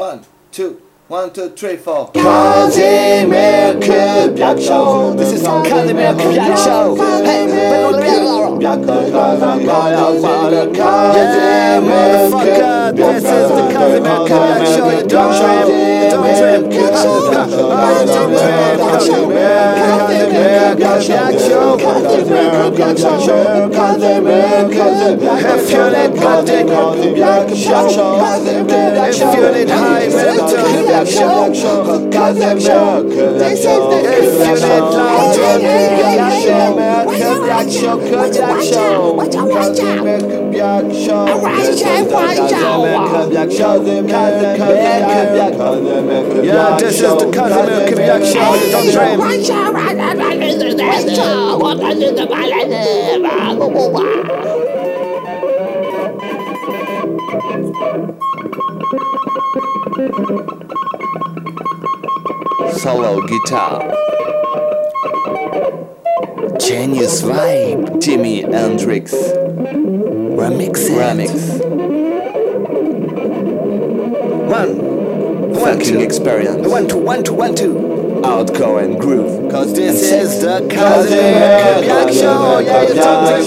One, two, 4. Kazimir Kubiak Show. This is Kazimir Kubiak Show. Hey, Yeah, motherfucker, this is the Kazimir Kubiak Show. You don't dream. If you need nothing, if you need high mental, if you need yeah, this is the Kazimir Kubiak Show. You don't dream. Solo guitar. Genius vibe. Jimi Hendrix. Remix. Fucking experience. One, two. Hardcore and groove. Cause this is the Kazimir Kubiak Show. Yeah, you don't dream,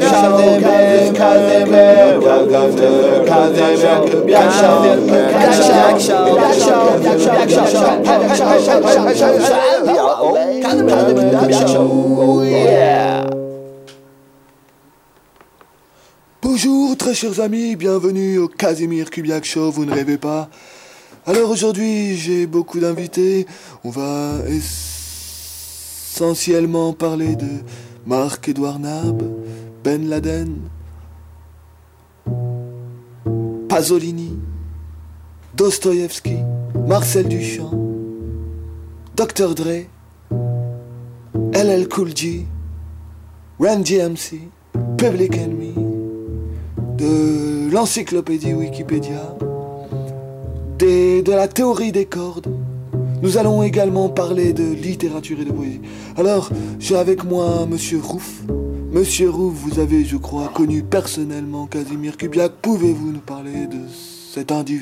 Bonjour très chers amis, bienvenue au Kazimir Kubiak Show, vous ne rêvez pas. Alors aujourd'hui j'ai beaucoup d'invités, on va essentiellement parler de Marc-Édouard Nab, Ben Laden, Pasolini, Dostoïevski, Marcel Duchamp, Dr. Dre, LL Cool J, Run DMC, Public Enemy, de l'encyclopédie Wikipédia, de la théorie des cordes. Nous allons également parler de littérature et de poésie. Alors, j'ai avec moi Monsieur Rouff. Monsieur Rouff, vous avez, je crois, connu personnellement Kazimir Kubiak. Pouvez-vous nous parler de cet individu ?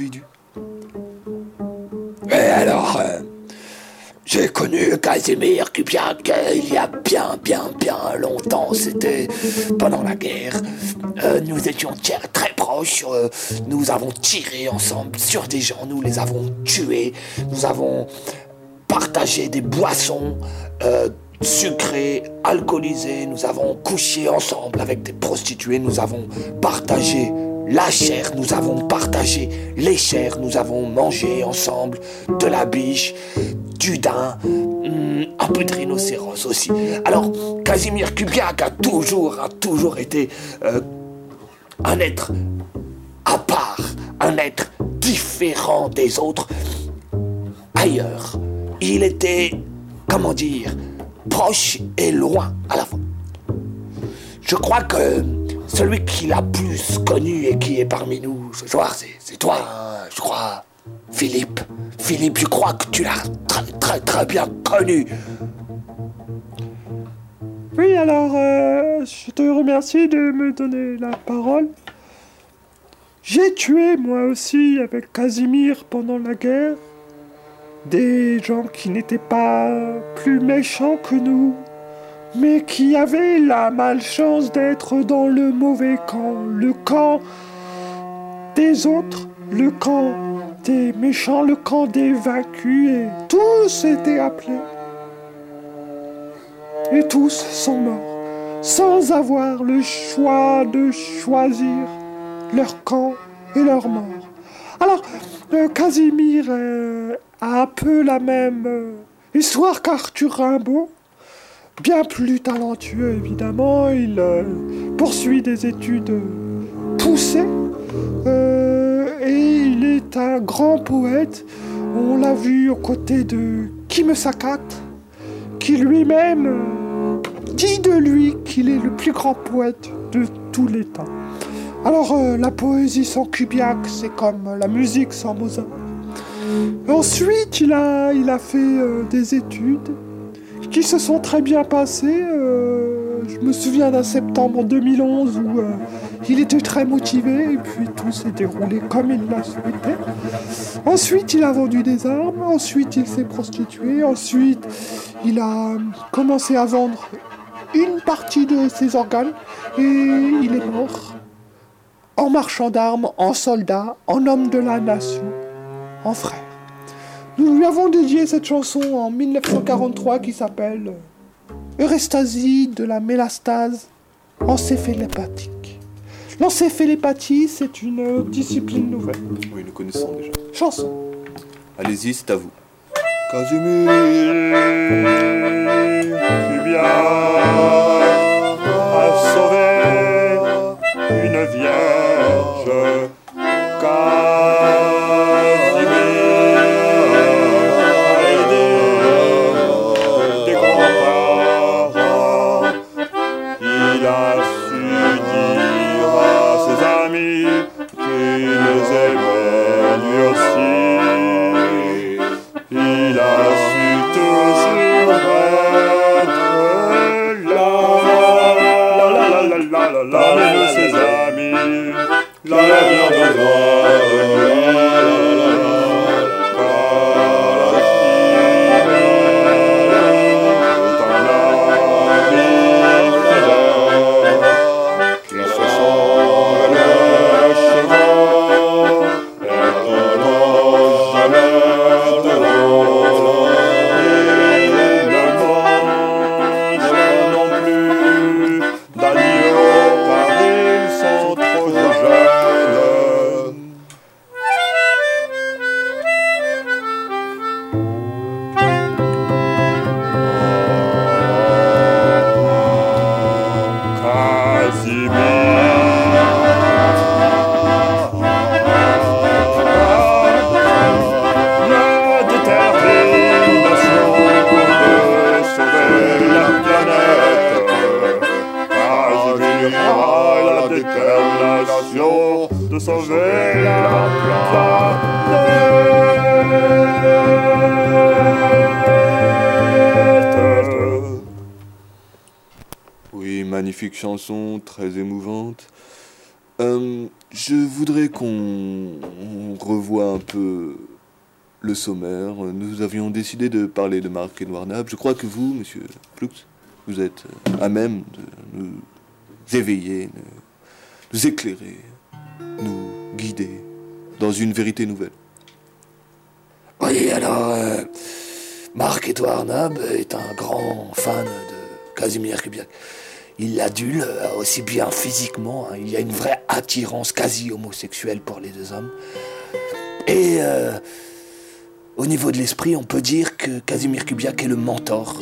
Alors, j'ai connu Kazimir Kubiak il y a bien longtemps. C'était pendant la guerre. Nous étions très proches. Nous avons tiré ensemble sur des gens. Nous les avons tués. Nous avons partagé des boissons sucrées, alcoolisées. Nous avons couché ensemble avec des prostituées. Nous avons partagé la chair, nous avons partagé les chairs, nous avons mangé ensemble de la biche, du daim, un peu de rhinocéros aussi. Alors, Kazimir Kubiak a toujours été un être à part, un être différent des autres, ailleurs. Il était, proche et loin à la fois. Je crois que celui qui l'a plus connu et qui est parmi nous ce soir, c'est toi, hein, je crois, Philippe. Philippe, je crois que tu l'as très bien connu. Oui, alors, je te remercie de me donner la parole. J'ai tué, moi aussi, avec Kazimir pendant la guerre, des gens qui n'étaient pas plus méchants que nous, mais qui avaient la malchance d'être dans le mauvais camp, le camp des autres, le camp des méchants, le camp des vaincus, et tous étaient appelés. Et tous sont morts, sans avoir le choix de choisir leur camp et leur mort. Alors, Kazimir a un peu la même histoire qu'Arthur Rimbaud, bien plus talentueux évidemment. Il poursuit des études poussées et il est un grand poète. On l'a vu aux côtés de Kim Sakat, qui lui-même dit de lui qu'il est le plus grand poète de tous les temps. Alors la poésie sans Kubiak, c'est comme la musique sans Mozart. Ensuite, il a fait des études qui se sont très bien passées. Je me souviens d'un septembre 2011 où Il était très motivé et puis tout s'est déroulé comme il l'a souhaité. Ensuite, il a vendu des armes, ensuite il s'est prostitué, ensuite il a commencé à vendre une partie de ses organes et il est mort. En marchand d'armes, en soldat, en homme de la nation, en frère. Nous lui avons dédié cette chanson en 1943 qui s'appelle Eustasie de la mélastase encéphalépatique. L'encéphalépathie, c'est une discipline nouvelle. Oui, nous connaissons déjà. Chanson. Allez-y, c'est à vous. Casimir, tu viens à sauver une vierge. Casimir a aidé tes grands-parents. Il a su dire à ses amis qu'il les aimait lui aussi. Il a su toujours être l'ami de ses amis, l'ami de de sauver la planète. Oui, magnifique chanson, très émouvante. Je voudrais qu'on revoie un peu le sommaire. Nous avions décidé de parler de Marc-Édouard Nab. Je crois que vous, monsieur Ploux, vous êtes à même de nous éveiller, nous éclairer, nous guider dans une vérité nouvelle. Oui, alors, Marc-Édouard Nab est un grand fan de Casimir Kubiak. Il l'adule aussi bien physiquement, hein, il y a une vraie attirance quasi homosexuelle pour les deux hommes. Et au niveau de l'esprit, on peut dire que Casimir Kubiak est le mentor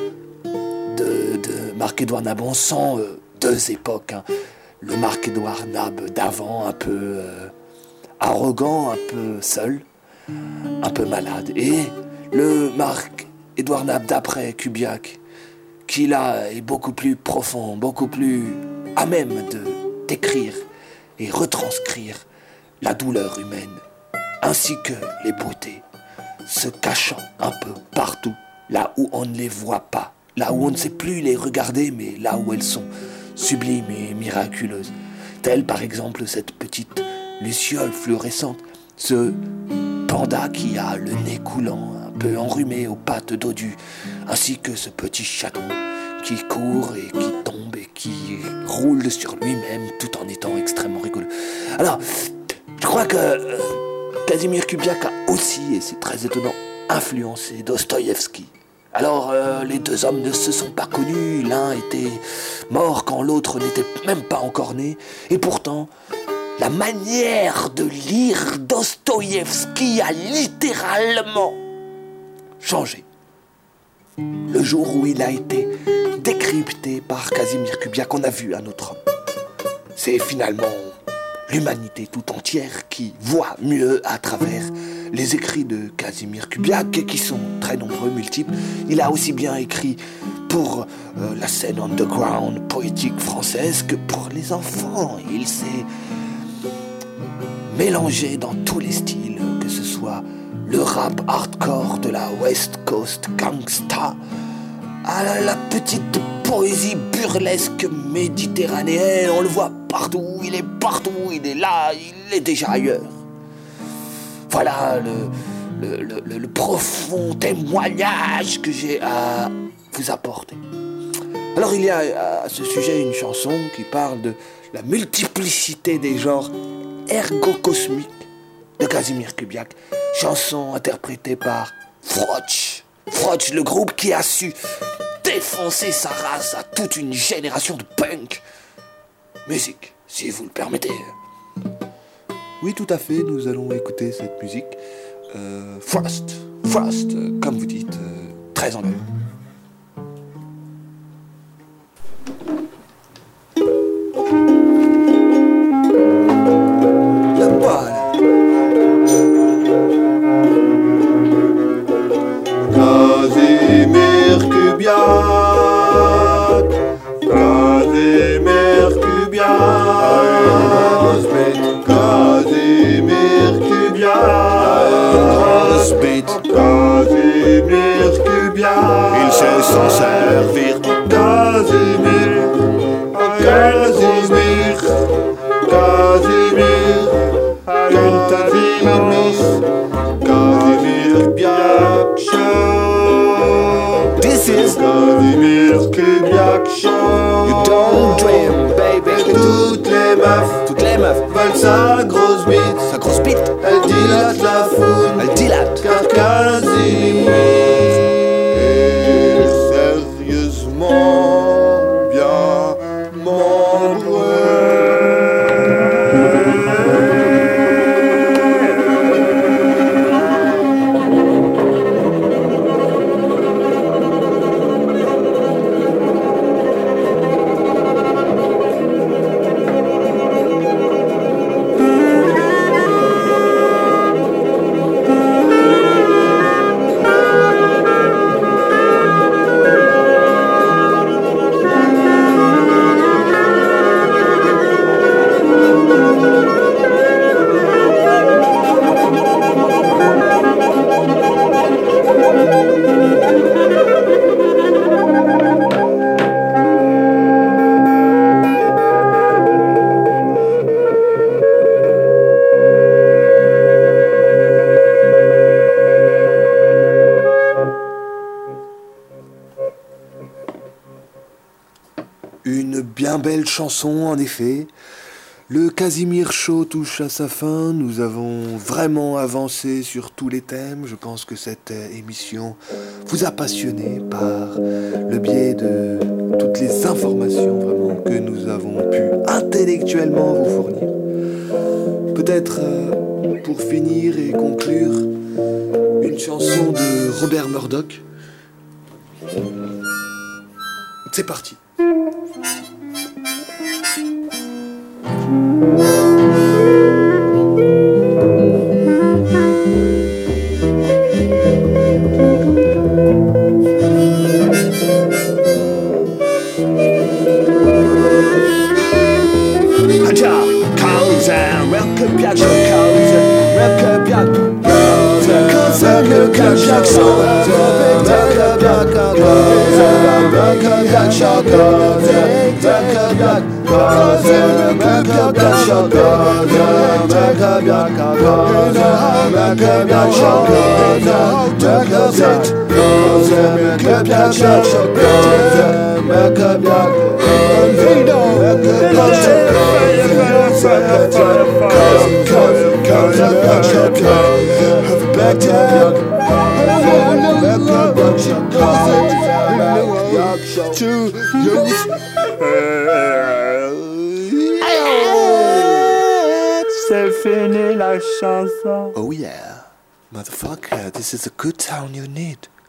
de Marc-Édouard Nab. On sent deux époques, hein. Le Marc-Édouard Nab d'avant, un peu arrogant, un peu seul, un peu malade. Et le Marc-Édouard Nab d'après Kubiak, qui là est beaucoup plus profond, beaucoup plus à même de décrire et retranscrire la douleur humaine, ainsi que les beautés, se cachant un peu partout, là où on ne les voit pas, là où on ne sait plus les regarder, mais là où elles sont sublimes et miraculeuses, telle par exemple cette petite luciole fluorescente, ce panda qui a le nez coulant, un peu enrhumé aux pattes dodues, ainsi que ce petit chaton qui court et qui tombe et qui roule sur lui-même tout en étant extrêmement rigolo. Alors, je crois que Casimir Kubiak a aussi, et c'est très étonnant, influencé Dostoïevski. Alors, les deux hommes ne se sont pas connus, l'un était mort quand l'autre n'était même pas encore né, et pourtant, la manière de lire Dostoïevski a littéralement changé. Le jour où il a été décrypté par Casimir Kubiak, on a vu un autre homme. C'est finalement l'humanité tout entière qui voit mieux à travers les écrits de Casimir Kubiak, qui sont très nombreux, multiples. Il a aussi bien écrit pour la scène underground poétique française que pour les enfants. Il s'est mélangé dans tous les styles, que ce soit le rap hardcore de la West Coast gangsta à la petite poésie burlesque méditerranéenne. On le voit partout, il est là, il est déjà ailleurs. Voilà le profond témoignage que j'ai à vous apporter. Alors il y a à ce sujet une chanson qui parle de la multiplicité des genres ergo-cosmiques de Casimir Kubiak, chanson interprétée par Froch, le groupe qui a su défoncer sa race à toute une génération de punk. Musique, si vous le permettez. Oui, tout à fait, nous allons écouter cette musique. Frost, comme vous dites, très en l'air. Casimir Kubiak, Casimir Kubiak, Casimir Kubiak, Casimir Kubiak, il sait s'en servir. Casimir, Casimir, Casimir, Casimir, Casimir Kubiak Show. This is Casimir Kubiak Show. You don't dream, baby. Toutes les meufs veulent sa grosse bite. Elle dilate la foule, car Casimir est sérieusement bien membré. Une bien belle chanson, en effet. Le Casimir Show touche à sa fin. Nous avons vraiment avancé sur tous les thèmes. Je pense que cette émission vous a passionné par le biais de toutes les informations vraiment que nous avons pu intellectuellement vous fournir. Peut-être pour finir et conclure, une chanson de Robert Murdoch. C'est parti. C'est fini la chanson. Oh yeah, motherfucker, this is a good sound you need.